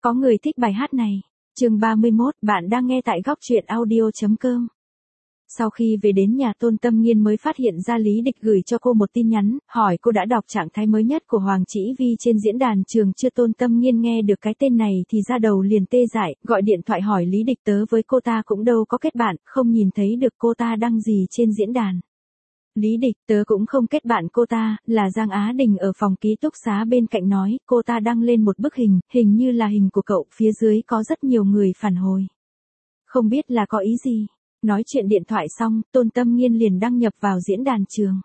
Có người thích bài hát này. Chương 31, bạn đang nghe tại góc truyện audio.com. Sau khi về đến nhà, Tôn Tâm Nghiên mới phát hiện ra Lý Địch gửi cho cô một tin nhắn, hỏi cô đã đọc trạng thái mới nhất của Hoàng Chỉ Vi trên diễn đàn trường chưa. Tôn Tâm Nghiên nghe được cái tên này thì da đầu liền tê dại, gọi điện thoại hỏi Lý Địch tớ với cô ta cũng đâu có kết bạn, không nhìn thấy được cô ta đăng gì trên diễn đàn. Lý Địch, tớ cũng không kết bạn cô ta, là Giang Á Đình ở phòng ký túc xá bên cạnh nói, cô ta đăng lên một bức hình, hình như là hình của cậu, phía dưới có rất nhiều người phản hồi. Không biết là có ý gì. Nói chuyện điện thoại xong, Tôn Tâm Nghiên liền đăng nhập vào diễn đàn trường.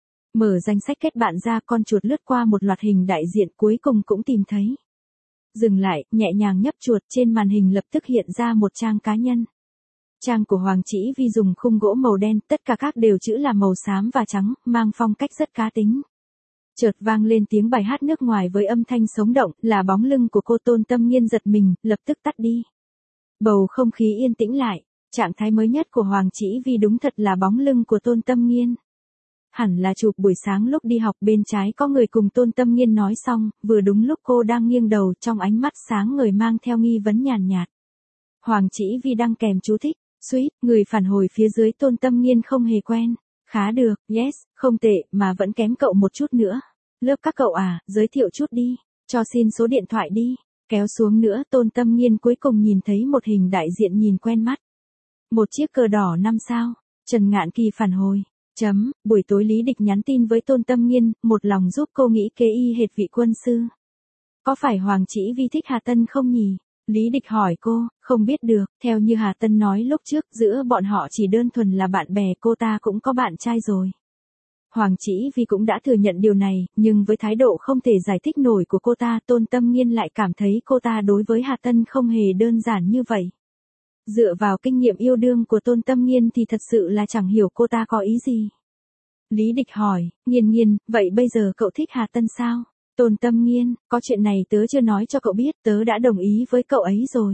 Mở danh sách kết bạn ra, con chuột lướt qua một loạt hình đại diện, cuối cùng cũng tìm thấy. Dừng lại, nhẹ nhàng nhấp chuột, trên màn hình lập tức hiện ra một trang cá nhân. Trang của Hoàng Chỉ Vi dùng khung gỗ màu đen, tất cả các đều chữ là màu xám và trắng, mang phong cách rất cá tính. Chợt vang lên tiếng bài hát nước ngoài với âm thanh sống động, là bóng lưng của cô. Tôn Tâm Nghiên giật mình, lập tức tắt đi. Bầu không khí yên tĩnh lại. Trạng thái mới nhất của Hoàng Chỉ Vi đúng thật là bóng lưng của Tôn Tâm Nghiên. Hẳn là chụp buổi sáng lúc đi học. Bên trái có người cùng Tôn Tâm Nghiên nói xong, vừa đúng lúc cô đang nghiêng đầu, trong ánh mắt sáng ngời mang theo nghi vấn nhàn nhạt. Hoàng Chỉ Vi đăng kèm chú thích. Suýt, người phản hồi phía dưới Tôn Tâm Nghiên không hề quen. Khá được, yes, không tệ, mà vẫn kém cậu một chút nữa. Lớp các cậu à, giới thiệu chút đi, cho xin số điện thoại đi. Kéo xuống nữa, Tôn Tâm Nghiên cuối cùng nhìn thấy một hình đại diện nhìn quen mắt. Một chiếc cờ đỏ 5 sao, Trần Ngạn Kỳ phản hồi. Buổi tối Lý Địch nhắn tin với Tôn Tâm Nghiên, một lòng giúp cô nghĩ kế y hệt vị quân sư. Có phải Hoàng Chỉ Vi thích Hà Tân không nhỉ? Lý Địch hỏi cô, không biết được, theo như Hà Tân nói lúc trước, giữa bọn họ chỉ đơn thuần là bạn bè, cô ta cũng có bạn trai rồi. Hoàng Chỉ Vi cũng đã thừa nhận điều này, nhưng với thái độ không thể giải thích nổi của cô ta, Tôn Tâm Nghiên lại cảm thấy cô ta đối với Hà Tân không hề đơn giản như vậy. Dựa vào kinh nghiệm yêu đương của Tôn Tâm Nghiên thì thật sự là chẳng hiểu cô ta có ý gì. Lý Địch hỏi, Nghiên, vậy bây giờ cậu thích Hà Tân sao? Tôn Tâm Nghiên, có chuyện này tớ chưa nói cho cậu biết, tớ đã đồng ý với cậu ấy rồi.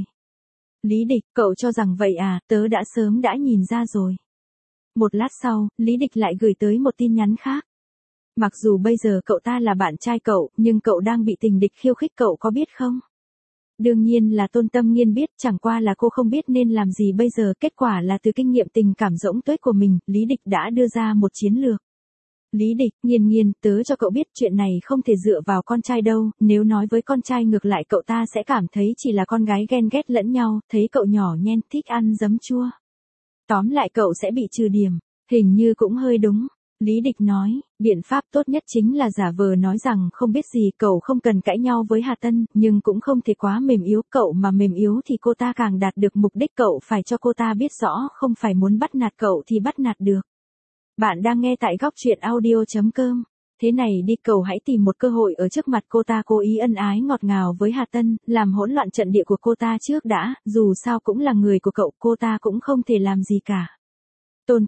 Lý Địch, cậu cho rằng vậy à, tớ đã sớm đã nhìn ra rồi. Một lát sau, Lý Địch lại gửi tới một tin nhắn khác. Mặc dù bây giờ cậu ta là bạn trai cậu, nhưng cậu đang bị tình địch khiêu khích, cậu có biết không? Đương nhiên là Tôn Tâm Nghiên biết, chẳng qua là cô không biết nên làm gì bây giờ. Kết quả là từ kinh nghiệm tình cảm rỗng tuếch của mình, Lý Địch đã đưa ra một chiến lược. Lý Địch, Nghiên, tớ cho cậu biết chuyện này không thể dựa vào con trai đâu, nếu nói với con trai ngược lại cậu ta sẽ cảm thấy chỉ là con gái ghen ghét lẫn nhau, thấy cậu nhỏ nhen thích ăn giấm chua. Tóm lại cậu sẽ bị trừ điểm, hình như cũng hơi đúng. Lý Địch nói, biện pháp tốt nhất chính là giả vờ nói rằng không biết gì, cậu không cần cãi nhau với Hà Tân, nhưng cũng không thể quá mềm yếu, cậu mà mềm yếu thì cô ta càng đạt được mục đích, cậu phải cho cô ta biết rõ, không phải muốn bắt nạt cậu thì bắt nạt được. Bạn đang nghe tại góc truyện audio.com. Thế này đi, cậu hãy tìm một cơ hội ở trước mặt cô ta cố ý ân ái ngọt ngào với Hà Tân, làm hỗn loạn trận địa của cô ta trước đã, dù sao cũng là người của cậu, cô ta cũng không thể làm gì cả. Tôn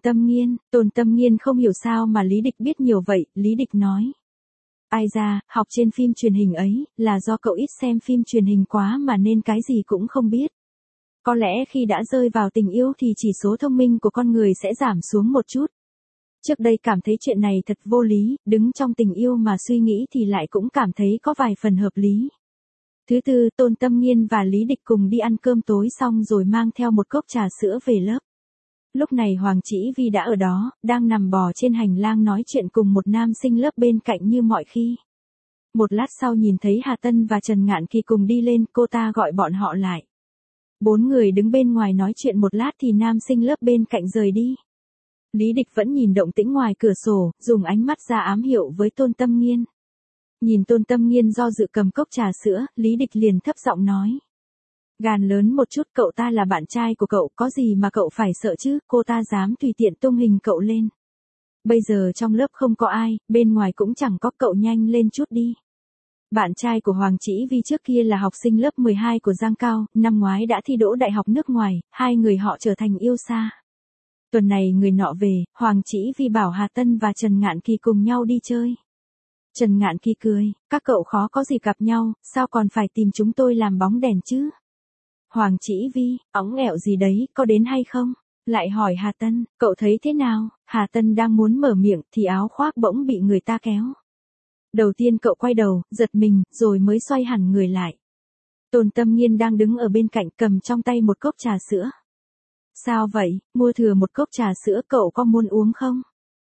Tâm Nghiên không hiểu sao mà Lý Địch biết nhiều vậy. Lý Địch nói. Ai ra, học trên phim truyền hình ấy, là do cậu ít xem phim truyền hình quá mà nên cái gì cũng không biết. Có lẽ khi đã rơi vào tình yêu thì chỉ số thông minh của con người sẽ giảm xuống một chút. Trước đây cảm thấy chuyện này thật vô lý, đứng trong tình yêu mà suy nghĩ thì lại cũng cảm thấy có vài phần hợp lý. Thứ tư, Tôn Tâm Nghiên và Lý Địch cùng đi ăn cơm tối xong rồi mang theo một cốc trà sữa về lớp. Lúc này Hoàng Chỉ Vi đã ở đó, đang nằm bò trên hành lang nói chuyện cùng một nam sinh lớp bên cạnh như mọi khi. Một lát sau nhìn thấy Hà Tân và Trần Ngạn Kỳ cùng đi lên, cô ta gọi bọn họ lại. 4 người đứng bên ngoài nói chuyện một lát thì nam sinh lớp bên cạnh rời đi. Lý Địch vẫn nhìn động tĩnh ngoài cửa sổ, dùng ánh mắt ra ám hiệu với Tôn Tâm Nghiên. Nhìn Tôn Tâm Nghiên do dự cầm cốc trà sữa, Lý Địch liền thấp giọng nói. Gan lớn một chút, cậu ta là bạn trai của cậu, có gì mà cậu phải sợ chứ, cô ta dám tùy tiện tung hình cậu lên. Bây giờ trong lớp không có ai, bên ngoài cũng chẳng có, cậu nhanh lên chút đi. Bạn trai của Hoàng Chỉ Vi trước kia là học sinh lớp 12 của Giang Cao, năm ngoái đã thi đỗ đại học nước ngoài, hai người họ trở thành yêu xa. Tuần này người nọ về, Hoàng Chỉ Vi bảo Hà Tân và Trần Ngạn Kỳ cùng nhau đi chơi. Trần Ngạn Kỳ cười, các cậu khó có gì gặp nhau, sao còn phải tìm chúng tôi làm bóng đèn chứ? Hoàng Chỉ Vi, óng ẻo gì đấy, có đến hay không? Lại hỏi Hà Tân, cậu thấy thế nào? Hà Tân đang muốn mở miệng thì áo khoác bỗng bị người ta kéo. Đầu tiên cậu quay đầu, giật mình, rồi mới xoay hẳn người lại. Tôn Tâm Nghiên đang đứng ở bên cạnh cầm trong tay một cốc trà sữa. Sao vậy, mua thừa một cốc trà sữa cậu có muốn uống không?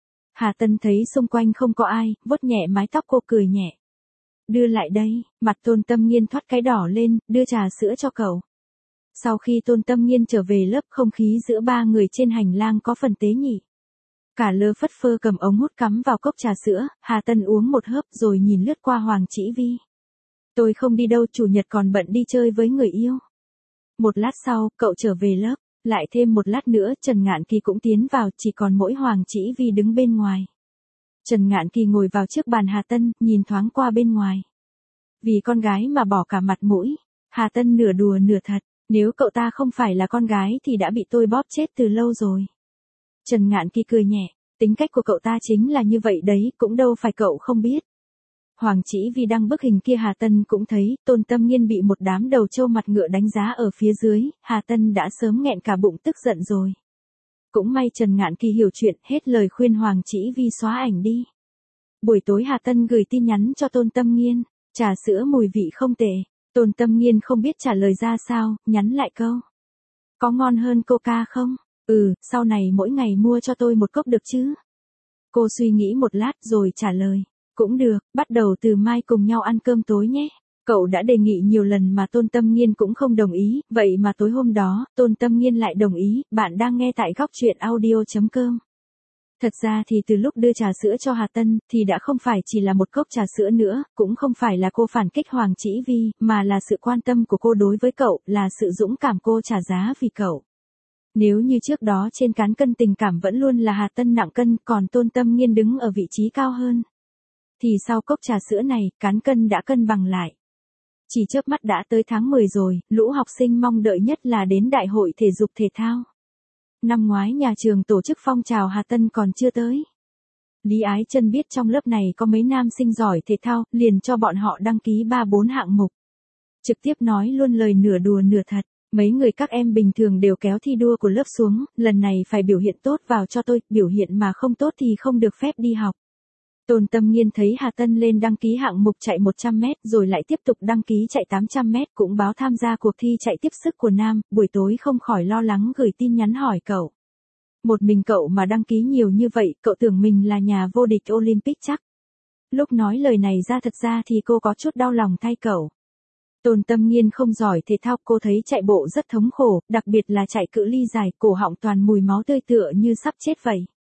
Hà Tân thấy xung quanh không có ai, vuốt nhẹ mái tóc cô cười nhẹ. Đưa lại đây, mặt Tôn Tâm Nghiên thoát cái đỏ lên, đưa trà sữa cho cậu. Sau khi Tôn Tâm Nghiên trở về lớp không khí giữa ba người trên hành lang có phần tế nhị. Cả lơ phất phơ cầm ống hút cắm vào cốc trà sữa, Hà Tân uống một hớp rồi nhìn lướt qua Hoàng Chỉ Vi. Tôi không đi đâu, chủ nhật còn bận đi chơi với người yêu. Một lát sau, cậu trở về lớp, lại thêm một lát nữa Trần Ngạn Kỳ cũng tiến vào, chỉ còn mỗi Hoàng Chỉ Vi đứng bên ngoài. Trần Ngạn Kỳ ngồi vào trước bàn Hà Tân, nhìn thoáng qua bên ngoài. Vì con gái mà bỏ cả mặt mũi, Hà Tân nửa đùa nửa thật, nếu cậu ta không phải là con gái thì đã bị tôi bóp chết từ lâu rồi. Trần Ngạn Kỳ cười nhẹ, tính cách của cậu ta chính là như vậy đấy, cũng đâu phải cậu không biết. Hoàng Chỉ Vi đăng bức hình kia Hà Tân cũng thấy, Tôn Tâm Nghiên bị một đám đầu trâu mặt ngựa đánh giá ở phía dưới, Hà Tân đã sớm nghẹn cả bụng tức giận rồi. Cũng may Trần Ngạn Kỳ hiểu chuyện, hết lời khuyên Hoàng Chỉ Vi xóa ảnh đi. Buổi tối Hà Tân gửi tin nhắn cho Tôn Tâm Nghiên, trà sữa mùi vị không tệ. Tôn Tâm Nghiên không biết trả lời ra sao, nhắn lại câu. Có ngon hơn Coca không? Sau này mỗi ngày mua cho tôi một cốc được chứ? Cô suy nghĩ một lát rồi trả lời. Cũng được, bắt đầu từ mai cùng nhau ăn cơm tối nhé. Cậu đã đề nghị nhiều lần mà Tôn Tâm Nghiên cũng không đồng ý, vậy mà tối hôm đó, Tôn Tâm Nghiên lại đồng ý. Bạn đang nghe tại góc truyện audio.com. Thật ra thì từ lúc đưa trà sữa cho Hà Tân, thì đã không phải chỉ là một cốc trà sữa nữa, cũng không phải là cô phản kích Hoàng Chỉ Vi, mà là sự quan tâm của cô đối với cậu, là sự dũng cảm cô trả giá vì cậu. Nếu như trước đó trên cán cân tình cảm vẫn luôn là Hà Tân nặng cân, còn Tôn Tâm Nghiên đứng ở vị trí cao hơn, thì sau cốc trà sữa này, cán cân đã cân bằng lại. Chỉ chớp mắt đã tới tháng 10 rồi, lũ học sinh mong đợi nhất là đến đại hội thể dục thể thao. Năm ngoái nhà trường tổ chức phong trào Hà Tân còn chưa tới. Lý Ái Chân biết trong lớp này có mấy nam sinh giỏi thể thao, liền cho bọn họ đăng ký 3-4 hạng mục. Trực tiếp nói luôn lời nửa đùa nửa thật. Mấy người các em bình thường đều kéo thi đua của lớp xuống, lần này phải biểu hiện tốt vào cho tôi, biểu hiện mà không tốt thì không được phép đi học. Tôn Tâm Nghiên thấy Hà Tân lên đăng ký hạng mục chạy 100 mét rồi lại tiếp tục đăng ký chạy 800 mét cũng báo tham gia cuộc thi chạy tiếp sức của nam, buổi tối không khỏi lo lắng gửi tin nhắn hỏi cậu. Một mình cậu mà đăng ký nhiều như vậy, cậu tưởng mình là nhà vô địch Olympic chắc. Lúc nói lời này ra thật ra thì cô có chút đau lòng thay cậu. Tôn Tâm Nghiên không giỏi thể thao, cô thấy chạy bộ rất thống khổ, đặc biệt là chạy cự ly dài, cổ họng toàn mùi máu tươi tựa như sắp chết vậy.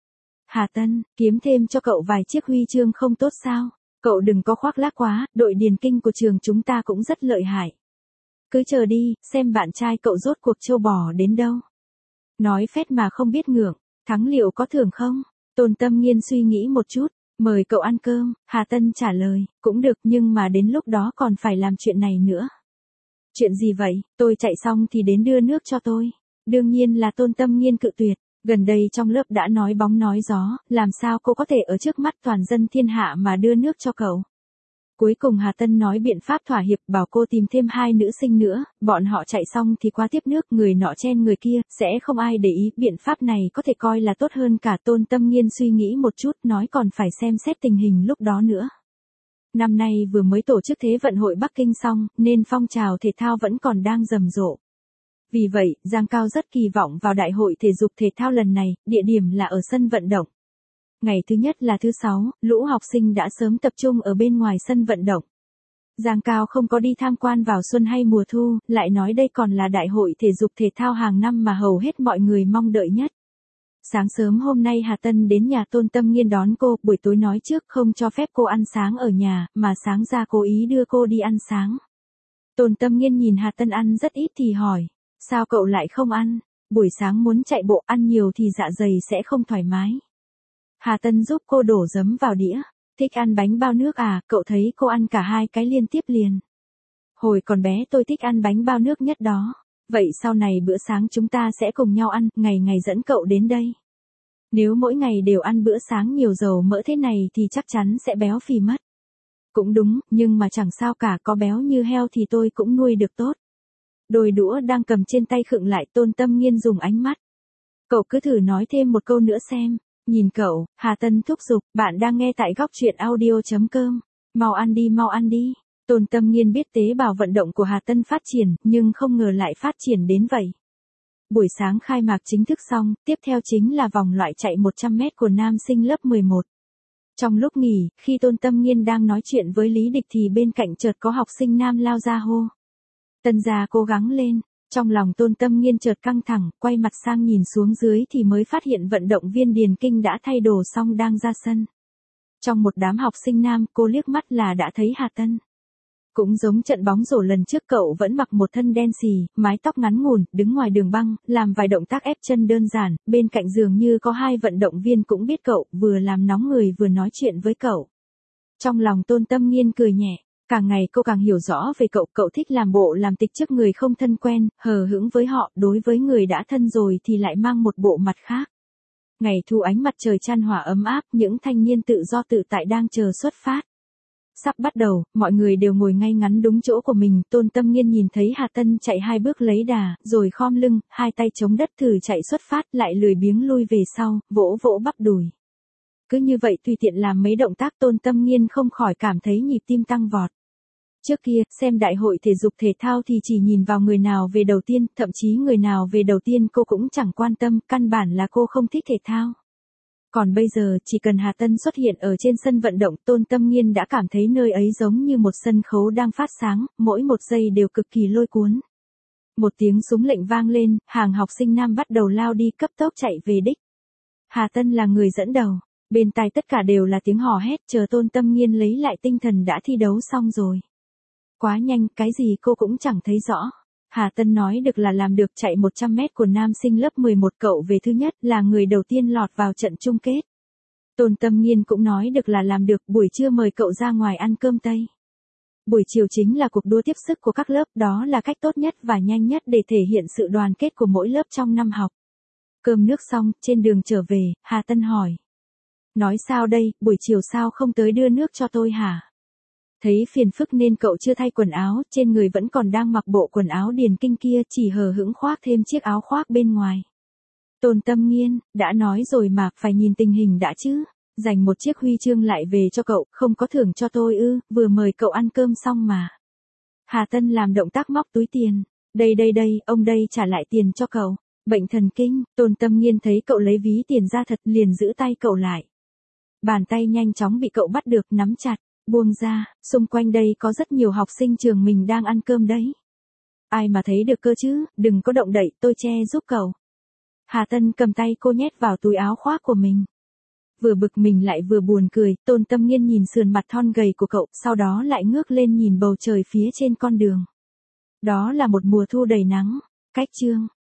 Hà Tân, kiếm thêm cho cậu vài chiếc huy chương không tốt sao? Cậu đừng có khoác lác quá, đội điền kinh của trường chúng ta cũng rất lợi hại. Cứ chờ đi, xem bạn trai cậu rốt cuộc trâu bò đến đâu. Nói phét mà không biết ngượng, thắng liệu có thưởng không? Tôn Tâm Nghiên suy nghĩ một chút, mời cậu ăn cơm, Hà Tân trả lời, cũng được nhưng mà đến lúc đó còn phải làm chuyện này nữa. Chuyện gì vậy, tôi chạy xong thì đến đưa nước cho tôi. Đương nhiên là Tôn Tâm Nghiên cự tuyệt. Gần đây trong lớp đã nói bóng nói gió, làm sao cô có thể ở trước mắt toàn dân thiên hạ mà đưa nước cho cậu. Cuối cùng Hà Tân nói biện pháp thỏa hiệp, bảo cô tìm thêm 2 nữ sinh nữa, bọn họ chạy xong thì qua tiếp nước, người nọ chen người kia, sẽ không ai để ý, biện pháp này có thể coi là tốt hơn cả. Tôn Tâm Nghiên suy nghĩ một chút, nói còn phải xem xét tình hình lúc đó nữa. Năm nay vừa mới tổ chức Thế vận hội Bắc Kinh xong, nên phong trào thể thao vẫn còn đang rầm rộ. Vì vậy, Giang Cao rất kỳ vọng vào đại hội thể dục thể thao lần này, địa điểm là ở sân vận động. Ngày thứ nhất là thứ 6, lũ học sinh đã sớm tập trung ở bên ngoài sân vận động. Giang Cao không có đi tham quan vào xuân hay mùa thu, lại nói đây còn là đại hội thể dục thể thao hàng năm mà hầu hết mọi người mong đợi nhất. Sáng sớm hôm nay Hà Tân đến nhà Tôn Tâm Nghiên đón cô, buổi tối nói trước không cho phép cô ăn sáng ở nhà, mà sáng ra cố ý đưa cô đi ăn sáng. Tôn Tâm Nghiên nhìn Hà Tân ăn rất ít thì hỏi, sao cậu lại không ăn? Buổi sáng muốn chạy bộ, ăn nhiều thì dạ dày sẽ không thoải mái. Hà Tân giúp cô đổ giấm vào đĩa. Thích ăn bánh bao nước à, cậu thấy cô ăn cả 2 cái liên tiếp liền. Hồi còn bé tôi thích ăn bánh bao nước nhất đó. Vậy sau này bữa sáng chúng ta sẽ cùng nhau ăn, ngày ngày dẫn cậu đến đây. Nếu mỗi ngày đều ăn bữa sáng nhiều dầu mỡ thế này thì chắc chắn sẽ béo phì mất. Cũng đúng, nhưng mà chẳng sao cả, có béo như heo thì tôi cũng nuôi được tốt. Đôi đũa đang cầm trên tay khựng lại, Tôn Tâm Nghiên dùng ánh mắt. Cậu cứ thử nói thêm một câu nữa xem. Nhìn cậu, Hà Tân thúc giục, bạn đang nghe tại góc truyện audio.com. Mau ăn đi, mau ăn đi. Tôn Tâm Nghiên biết tế bào vận động của Hà Tân phát triển, nhưng không ngờ lại phát triển đến vậy. Buổi sáng khai mạc chính thức xong, tiếp theo chính là vòng loại chạy 100 mét của nam sinh lớp 11. Trong lúc nghỉ, khi Tôn Tâm Nghiên đang nói chuyện với Lý Địch thì bên cạnh chợt có học sinh nam lao ra hô. Tân gia cố gắng lên. Trong lòng Tôn Tâm Nghiên chợt căng thẳng, quay mặt sang nhìn xuống dưới thì mới phát hiện vận động viên Điền Kinh đã thay đồ xong đang ra sân. Trong một đám học sinh nam, cô liếc mắt là đã thấy Hà Tân. Cũng giống trận bóng rổ lần trước, cậu vẫn mặc một thân đen xì, mái tóc ngắn ngủn, đứng ngoài đường băng, làm vài động tác ép chân đơn giản, bên cạnh dường như có hai vận động viên cũng biết cậu, vừa làm nóng người vừa nói chuyện với cậu. Trong lòng Tôn Tâm Nghiên cười nhẹ, càng ngày cô càng hiểu rõ về cậu, cậu thích làm bộ làm tịch trước người không thân quen, hờ hững với họ, đối với người đã thân rồi thì lại mang một bộ mặt khác. Ngày thu ánh mặt trời chan hòa ấm áp, những thanh niên tự do tự tại đang chờ xuất phát. Sắp bắt đầu, mọi người đều ngồi ngay ngắn đúng chỗ của mình, Tôn Tâm Nghiên nhìn thấy Hà Tân chạy 2 bước lấy đà, rồi khom lưng, 2 tay chống đất thử chạy xuất phát, lại lười biếng lui về sau, vỗ vỗ bắp đùi. Cứ như vậy tùy tiện làm mấy động tác, Tôn Tâm Nghiên không khỏi cảm thấy nhịp tim tăng vọt. Trước kia, xem đại hội thể dục thể thao thì chỉ nhìn vào người nào về đầu tiên, thậm chí người nào về đầu tiên cô cũng chẳng quan tâm, căn bản là cô không thích thể thao. Còn bây giờ, chỉ cần Hà Tân xuất hiện ở trên sân vận động, Tôn Tâm Nghiên đã cảm thấy nơi ấy giống như một sân khấu đang phát sáng, mỗi một giây đều cực kỳ lôi cuốn. Một tiếng súng lệnh vang lên, hàng học sinh nam bắt đầu lao đi cấp tốc chạy về đích. Hà Tân là người dẫn đầu, bên tai tất cả đều là tiếng hò hét, chờ Tôn Tâm Nghiên lấy lại tinh thần đã thi đấu xong rồi. Quá nhanh, cái gì cô cũng chẳng thấy rõ. Hà Tân nói được là làm được, chạy 100 mét của nam sinh lớp 11 cậu về thứ nhất, là người đầu tiên lọt vào trận chung kết. Tôn Tâm Nghiên cũng nói được là làm được, buổi trưa mời cậu ra ngoài ăn cơm Tây. Buổi chiều chính là cuộc đua tiếp sức của các lớp, đó là cách tốt nhất và nhanh nhất để thể hiện sự đoàn kết của mỗi lớp trong năm học. Cơm nước xong, trên đường trở về, Hà Tân hỏi. Nói sao đây, buổi chiều sao không tới đưa nước cho tôi hả? Thấy phiền phức nên cậu chưa thay quần áo, trên người vẫn còn đang mặc bộ quần áo Điền Kinh kia, chỉ hờ hững khoác thêm chiếc áo khoác bên ngoài. Tôn Tâm Nghiên, đã nói rồi mà, phải nhìn tình hình đã chứ. Dành một chiếc huy chương lại về cho cậu, không có thưởng cho tôi ư, vừa mời cậu ăn cơm xong mà. Hà Tân làm động tác móc túi tiền. Đây, ông đây trả lại tiền cho cậu. Bệnh thần kinh, Tôn Tâm Nghiên thấy cậu lấy ví tiền ra thật liền giữ tay cậu lại. Bàn tay nhanh chóng bị cậu bắt được, nắm chặt. Buông ra, xung quanh đây có rất nhiều học sinh trường mình đang ăn cơm đấy. Ai mà thấy được cơ chứ, đừng có động đậy, tôi che giúp cậu. Hà Tân cầm tay cô nhét vào túi áo khoác của mình. Vừa bực mình lại vừa buồn cười, Tôn Tâm Nghiên nhìn sườn mặt thon gầy của cậu, sau đó lại ngước lên nhìn bầu trời phía trên con đường. Đó là một mùa thu đầy nắng. Cách chương.